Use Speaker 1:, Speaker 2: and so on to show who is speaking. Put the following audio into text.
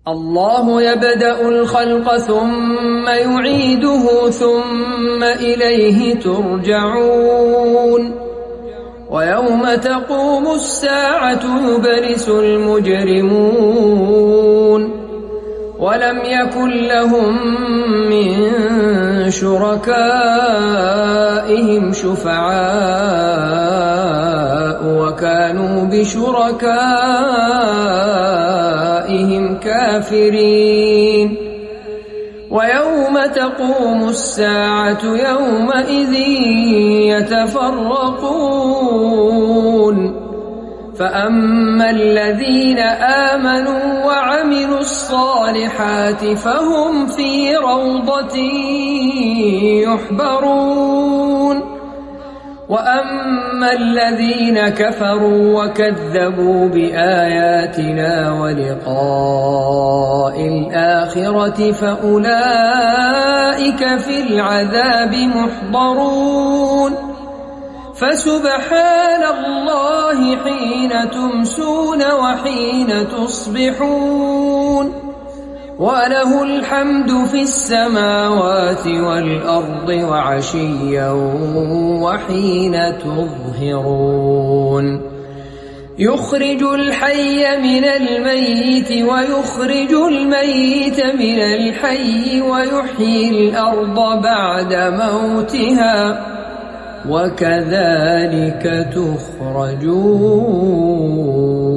Speaker 1: الله يبدأ الخلق ثم يعيده ثم إليه ترجعون ويوم تقوم الساعة يبلس المجرمون ولم يكن لهم من شركائهم شفعاء وكانوا بشركائهم كافرين ويوم تقوم الساعة يومئذ يتفرقون فأما الذين آمنوا وعملوا الصالحات فهم في روضة يحبرون وأما الذين كفروا وكذبوا بآياتنا ولقاء الآخرة فأولئك في العذاب محضرون فسبحان الله حين تمسون وحين تصبحون وله الحمد في السماوات والأرض وعشيا وحين تظهرون يخرج الحي من الميت ويخرج الميت من الحي ويحيي الأرض بعد موتها وكذلك تخرجون.